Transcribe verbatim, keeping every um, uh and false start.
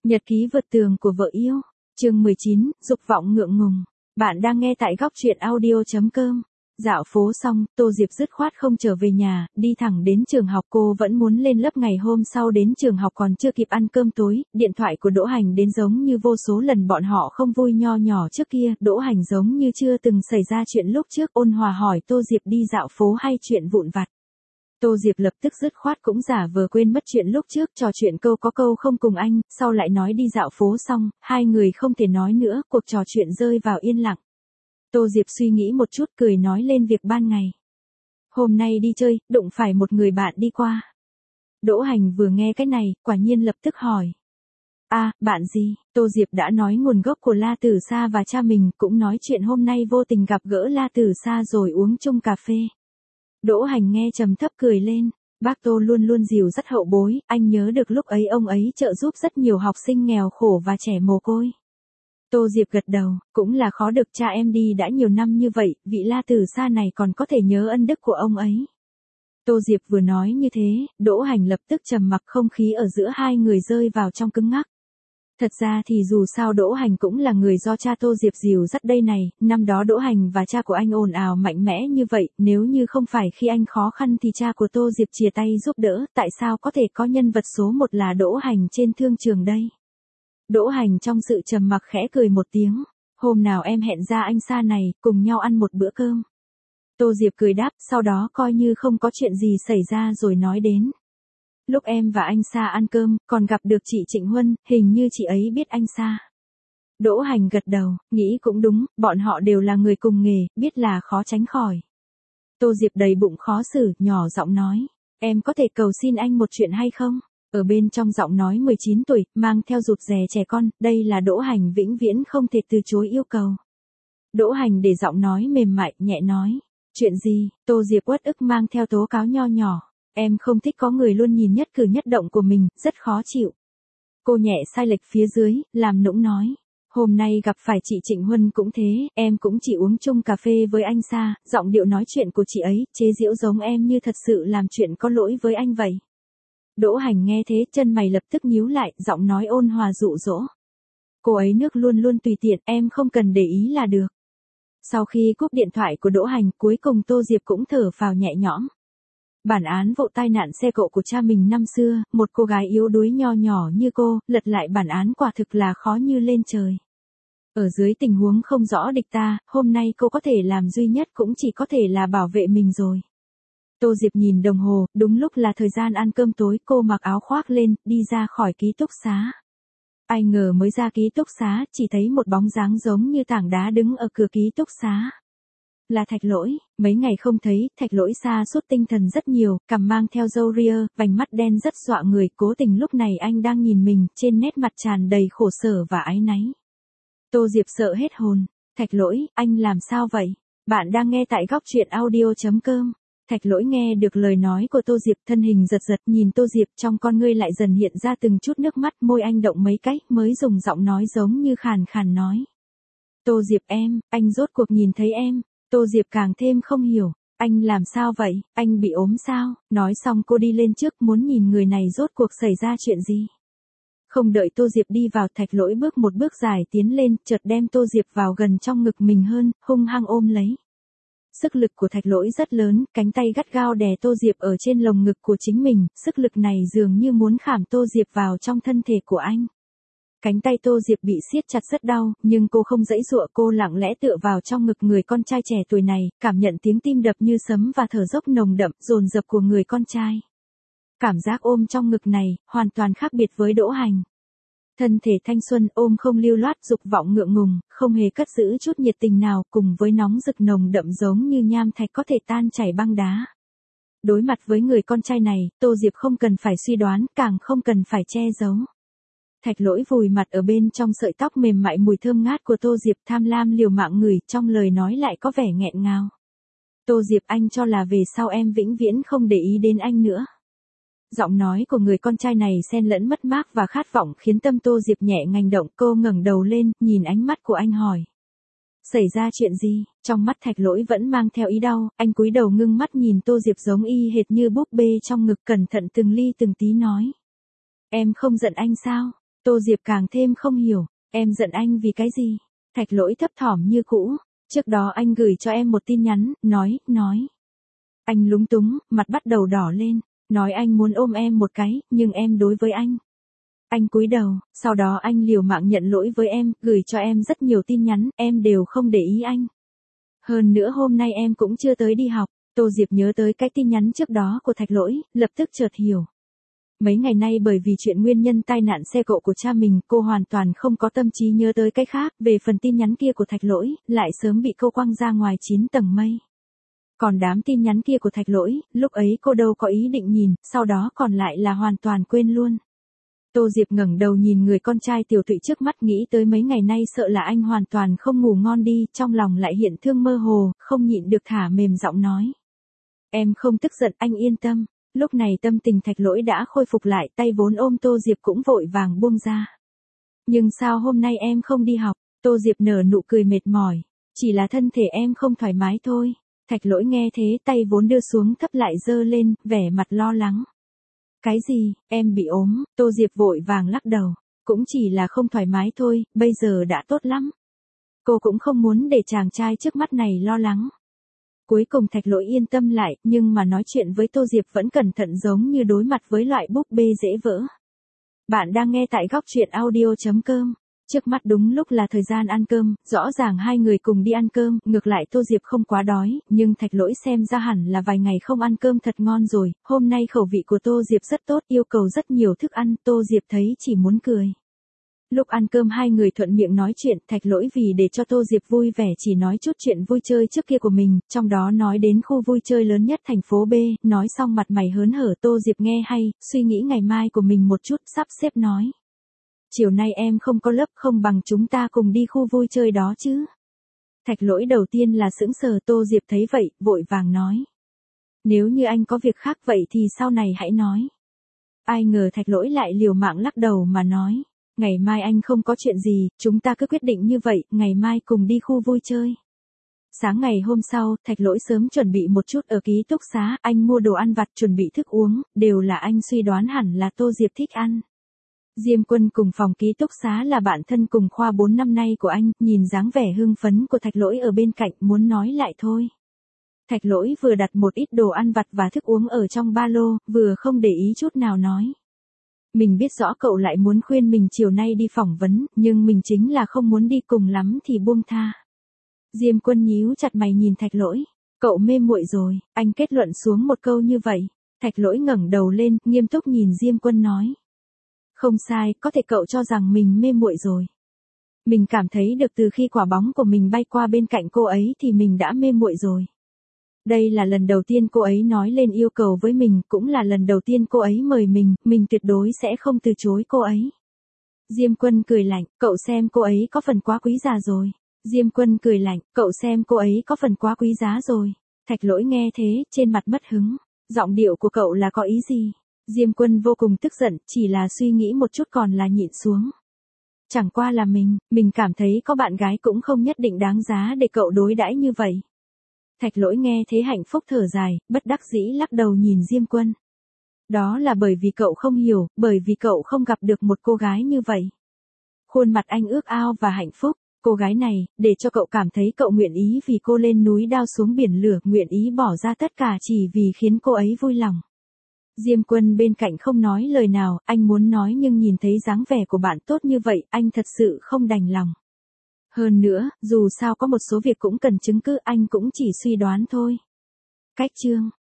Nhật ký vượt tường của vợ yêu. Chương mười chín, dục vọng ngượng ngùng. Bạn đang nghe tại góc truyện audio chấm com. Dạo phố xong, Tô Diệp dứt khoát không trở về nhà, đi thẳng đến trường học. Cô vẫn muốn lên lớp ngày hôm sau. Đến trường học còn chưa kịp ăn cơm tối, điện thoại của Đỗ Hành đến giống như vô số lần bọn họ không vui nho nhỏ trước kia. Đỗ Hành giống như chưa từng xảy ra chuyện lúc trước, ôn hòa hỏi Tô Diệp đi dạo phố hay chuyện vụn vặt. Tô Diệp lập tức dứt khoát cũng giả vờ quên mất chuyện lúc trước, trò chuyện câu có câu không cùng anh, sau lại nói đi dạo phố xong, hai người không thể nói nữa, cuộc trò chuyện rơi vào yên lặng. Tô Diệp suy nghĩ một chút cười nói lên việc ban ngày. Hôm nay đi chơi, đụng phải một người bạn đi qua. Đỗ Hành vừa nghe cái này, quả nhiên lập tức hỏi. À, bạn gì? Tô Diệp đã nói nguồn gốc của La Tử Sa và cha mình, cũng nói chuyện hôm nay vô tình gặp gỡ La Tử Sa rồi uống chung cà phê. Đỗ Hành nghe trầm thấp cười lên, bác Tô luôn luôn dìu dắt hậu bối, anh nhớ được lúc ấy ông ấy trợ giúp rất nhiều học sinh nghèo khổ và trẻ mồ côi. Tô Diệp gật đầu, cũng là khó được, cha em đi đã nhiều năm như vậy, vị La Tử Sa này còn có thể nhớ ân đức của ông ấy. Tô Diệp vừa nói như thế, Đỗ Hành lập tức trầm mặc, không khí ở giữa hai người rơi vào trong cứng ngắc. Thật ra thì dù sao Đỗ Hành cũng là người do cha Tô Diệp dìu dắt đây này, năm đó Đỗ Hành và cha của anh ồn ào mạnh mẽ như vậy, nếu như không phải khi anh khó khăn thì cha của Tô Diệp chìa tay giúp đỡ, tại sao có thể có nhân vật số một là Đỗ Hành trên thương trường đây? Đỗ Hành trong sự trầm mặc khẽ cười một tiếng, hôm nào em hẹn ra anh Sa này, cùng nhau ăn một bữa cơm. Tô Diệp cười đáp, sau đó coi như không có chuyện gì xảy ra rồi nói đến. Lúc em và anh Sa ăn cơm, còn gặp được chị Trịnh Huân, hình như chị ấy biết anh Sa. Đỗ Hành gật đầu, nghĩ cũng đúng, bọn họ đều là người cùng nghề, biết là khó tránh khỏi. Tô Diệp đầy bụng khó xử, nhỏ giọng nói, em có thể cầu xin anh một chuyện hay không? Ở bên trong giọng nói mười chín tuổi, mang theo rụt rè trẻ con, đây là Đỗ Hành vĩnh viễn không thể từ chối yêu cầu. Đỗ Hành để giọng nói mềm mại, nhẹ nói, chuyện gì? Tô Diệp uất ức mang theo tố cáo nho nhỏ. Em không thích có người luôn nhìn nhất cử nhất động của mình, rất khó chịu. Cô nhẹ sai lệch phía dưới, làm nũng nói. Hôm nay gặp phải chị Trịnh Huân cũng thế, em cũng chỉ uống chung cà phê với anh Sa, giọng điệu nói chuyện của chị ấy, chế giễu giống em như thật sự làm chuyện có lỗi với anh vậy. Đỗ Hành nghe thế, chân mày lập tức nhíu lại, giọng nói ôn hòa dụ dỗ. Cô ấy nước luôn luôn tùy tiện, em không cần để ý là được. Sau khi cúp điện thoại của Đỗ Hành, cuối cùng Tô Diệp cũng thở phào nhẹ nhõm. Bản án vụ tai nạn xe cộ của cha mình năm xưa, một cô gái yếu đuối nho nhỏ như cô, lật lại bản án quả thực là khó như lên trời. Ở dưới tình huống không rõ địch ta, hôm nay cô có thể làm duy nhất cũng chỉ có thể là bảo vệ mình rồi. Tô Diệp nhìn đồng hồ, đúng lúc là thời gian ăn cơm tối, cô mặc áo khoác lên, đi ra khỏi ký túc xá. Ai ngờ mới ra ký túc xá, chỉ thấy một bóng dáng giống như tảng đá đứng ở cửa ký túc xá. Là Thạch Lỗi, mấy ngày không thấy, Thạch Lỗi sa sút tinh thần rất nhiều, cằm mang theo râu ria, vành mắt đen rất dọa người, cố tình lúc này anh đang nhìn mình, trên nét mặt tràn đầy khổ sở và áy náy. Tô Diệp sợ hết hồn, Thạch Lỗi, anh làm sao vậy? Bạn đang nghe tại góc truyện audio chấm com. Thạch Lỗi nghe được lời nói của Tô Diệp, thân hình giật giật, nhìn Tô Diệp, trong con ngươi lại dần hiện ra từng chút nước mắt, môi anh động mấy cách, mới dùng giọng nói giống như khàn khàn nói. Tô Diệp em, anh rốt cuộc nhìn thấy em. Tô Diệp càng thêm không hiểu, anh làm sao vậy, anh bị ốm sao? Nói xong cô đi lên trước muốn nhìn người này rốt cuộc xảy ra chuyện gì. Không đợi Tô Diệp đi vào, Thạch Lỗi bước một bước dài tiến lên, chợt đem Tô Diệp vào gần trong ngực mình hơn, hung hăng ôm lấy. Sức lực của Thạch Lỗi rất lớn, cánh tay gắt gao đè Tô Diệp ở trên lồng ngực của chính mình, sức lực này dường như muốn khảm Tô Diệp vào trong thân thể của anh. Cánh tay Tô Diệp bị siết chặt rất đau, nhưng cô không giãy giụa, cô lặng lẽ tựa vào trong ngực người con trai trẻ tuổi này, cảm nhận tiếng tim đập như sấm và thở dốc nồng đậm, dồn dập của người con trai. Cảm giác ôm trong ngực này, hoàn toàn khác biệt với Đỗ Hành. Thân thể thanh xuân ôm không lưu loát, dục vọng ngượng ngùng, không hề cất giữ chút nhiệt tình nào, cùng với nóng rực nồng đậm giống như nham thạch có thể tan chảy băng đá. Đối mặt với người con trai này, Tô Diệp không cần phải suy đoán, càng không cần phải che giấu. Thạch Lỗi vùi mặt ở bên trong sợi tóc mềm mại mùi thơm ngát của Tô Diệp, tham lam liều mạng ngửi, trong lời nói lại có vẻ nghẹn ngào. Tô Diệp, anh cho là về sau em vĩnh viễn không để ý đến anh nữa. Giọng nói của người con trai này xen lẫn mất mát và khát vọng khiến tâm Tô Diệp nhẹ ngành động, cô ngẩng đầu lên, nhìn ánh mắt của anh hỏi. Xảy ra chuyện gì? Trong mắt Thạch Lỗi vẫn mang theo ý đau, anh cúi đầu ngưng mắt nhìn Tô Diệp giống y hệt như búp bê trong ngực, cẩn thận từng ly từng tí nói. Em không giận anh sao? Tô Diệp càng thêm không hiểu, em giận anh vì cái gì? Thạch Lỗi thấp thỏm như cũ, trước đó anh gửi cho em một tin nhắn, nói, nói. Anh lúng túng, mặt bắt đầu đỏ lên, nói anh muốn ôm em một cái, nhưng em đối với anh. Anh cúi đầu, sau đó anh liều mạng nhận lỗi với em, gửi cho em rất nhiều tin nhắn, em đều không để ý anh. Hơn nữa hôm nay em cũng chưa tới đi học. Tô Diệp nhớ tới cái tin nhắn trước đó của Thạch Lỗi, lập tức chợt hiểu. Mấy ngày nay bởi vì chuyện nguyên nhân tai nạn xe cộ của cha mình, cô hoàn toàn không có tâm trí nhớ tới cái khác, về phần tin nhắn kia của Thạch Lỗi, lại sớm bị cô quăng ra ngoài chín tầng mây. Còn đám tin nhắn kia của Thạch Lỗi, lúc ấy cô đâu có ý định nhìn, sau đó còn lại là hoàn toàn quên luôn. Tô Diệp ngẩng đầu nhìn người con trai tiểu tụy trước mắt, nghĩ tới mấy ngày nay sợ là anh hoàn toàn không ngủ ngon đi, trong lòng lại hiện thương mơ hồ, không nhịn được thả mềm giọng nói. Em không tức giận, anh yên tâm. Lúc này tâm tình Thạch Lỗi đã khôi phục lại, tay vốn ôm Tô Diệp cũng vội vàng buông ra. Nhưng sao hôm nay em không đi học? Tô Diệp nở nụ cười mệt mỏi. Chỉ là thân thể em không thoải mái thôi. Thạch Lỗi nghe thế, tay vốn đưa xuống thấp lại giơ lên, vẻ mặt lo lắng. Cái gì, em bị ốm? Tô Diệp vội vàng lắc đầu. Cũng chỉ là không thoải mái thôi, bây giờ đã tốt lắm. Cô cũng không muốn để chàng trai trước mắt này lo lắng. Cuối cùng Thạch Lỗi yên tâm lại, nhưng mà nói chuyện với Tô Diệp vẫn cẩn thận giống như đối mặt với loại búp bê dễ vỡ. Bạn đang nghe tại góc truyện audio chấm com. Trước mắt đúng lúc là thời gian ăn cơm, rõ ràng hai người cùng đi ăn cơm, ngược lại Tô Diệp không quá đói, nhưng Thạch Lỗi xem ra hẳn là vài ngày không ăn cơm thật ngon rồi, hôm nay khẩu vị của Tô Diệp rất tốt, yêu cầu rất nhiều thức ăn, Tô Diệp thấy chỉ muốn cười. Lúc ăn cơm hai người thuận miệng nói chuyện, Thạch Lỗi vì để cho Tô Diệp vui vẻ chỉ nói chút chuyện vui chơi trước kia của mình, trong đó nói đến khu vui chơi lớn nhất thành phố B, nói xong mặt mày hớn hở. Tô Diệp nghe hay, suy nghĩ ngày mai của mình một chút, sắp xếp nói. Chiều nay em không có lớp, không bằng chúng ta cùng đi khu vui chơi đó chứ. Thạch Lỗi đầu tiên là sững sờ, Tô Diệp thấy vậy, vội vàng nói. Nếu như anh có việc khác vậy thì sau này hãy nói. Ai ngờ Thạch Lỗi lại liều mạng lắc đầu mà nói. Ngày mai anh không có chuyện gì, chúng ta cứ quyết định như vậy, ngày mai cùng đi khu vui chơi. Sáng ngày hôm sau, Thạch Lỗi sớm chuẩn bị một chút ở ký túc xá, anh mua đồ ăn vặt, chuẩn bị thức uống, đều là anh suy đoán hẳn là Tô Diệp thích ăn. Diêm Quân cùng phòng ký túc xá là bạn thân cùng khoa bốn năm nay của anh, nhìn dáng vẻ hưng phấn của Thạch Lỗi ở bên cạnh, muốn nói lại thôi. Thạch Lỗi vừa đặt một ít đồ ăn vặt và thức uống ở trong ba lô, vừa không để ý chút nào nói. Mình biết rõ cậu lại muốn khuyên mình chiều nay đi phỏng vấn, nhưng mình chính là không muốn đi, cùng lắm thì buông tha. Diêm Quân nhíu chặt mày nhìn Thạch Lỗi. Cậu mê muội rồi, anh kết luận xuống một câu như vậy. Thạch Lỗi ngẩng đầu lên, nghiêm túc nhìn Diêm Quân nói. Không sai, có thể cậu cho rằng mình mê muội rồi. Mình cảm thấy được từ khi quả bóng của mình bay qua bên cạnh cô ấy thì mình đã mê muội rồi. Đây là lần đầu tiên cô ấy nói lên yêu cầu với mình, cũng là lần đầu tiên cô ấy mời mình, mình tuyệt đối sẽ không từ chối cô ấy. Diêm Quân cười lạnh, cậu xem cô ấy có phần quá quý giá rồi. Diêm Quân cười lạnh, cậu xem cô ấy có phần quá quý giá rồi. Thạch Lỗi nghe thế, trên mặt mất hứng. Giọng điệu của cậu là có ý gì? Diêm Quân vô cùng tức giận, chỉ là suy nghĩ một chút còn là nhịn xuống. Chẳng qua là mình, mình cảm thấy có bạn gái cũng không nhất định đáng giá để cậu đối đãi như vậy. Thạch Lỗi nghe thế hạnh phúc thở dài, bất đắc dĩ lắc đầu nhìn Diêm Quân. Đó là bởi vì cậu không hiểu, bởi vì cậu không gặp được một cô gái như vậy. Khuôn mặt anh ước ao và hạnh phúc, cô gái này, để cho cậu cảm thấy cậu nguyện ý vì cô lên núi đao xuống biển lửa, nguyện ý bỏ ra tất cả chỉ vì khiến cô ấy vui lòng. Diêm Quân bên cạnh không nói lời nào, anh muốn nói nhưng nhìn thấy dáng vẻ của bạn tốt như vậy, anh thật sự không đành lòng. Hơn nữa, dù sao có một số việc cũng cần chứng cứ, anh cũng chỉ suy đoán thôi. Cách chương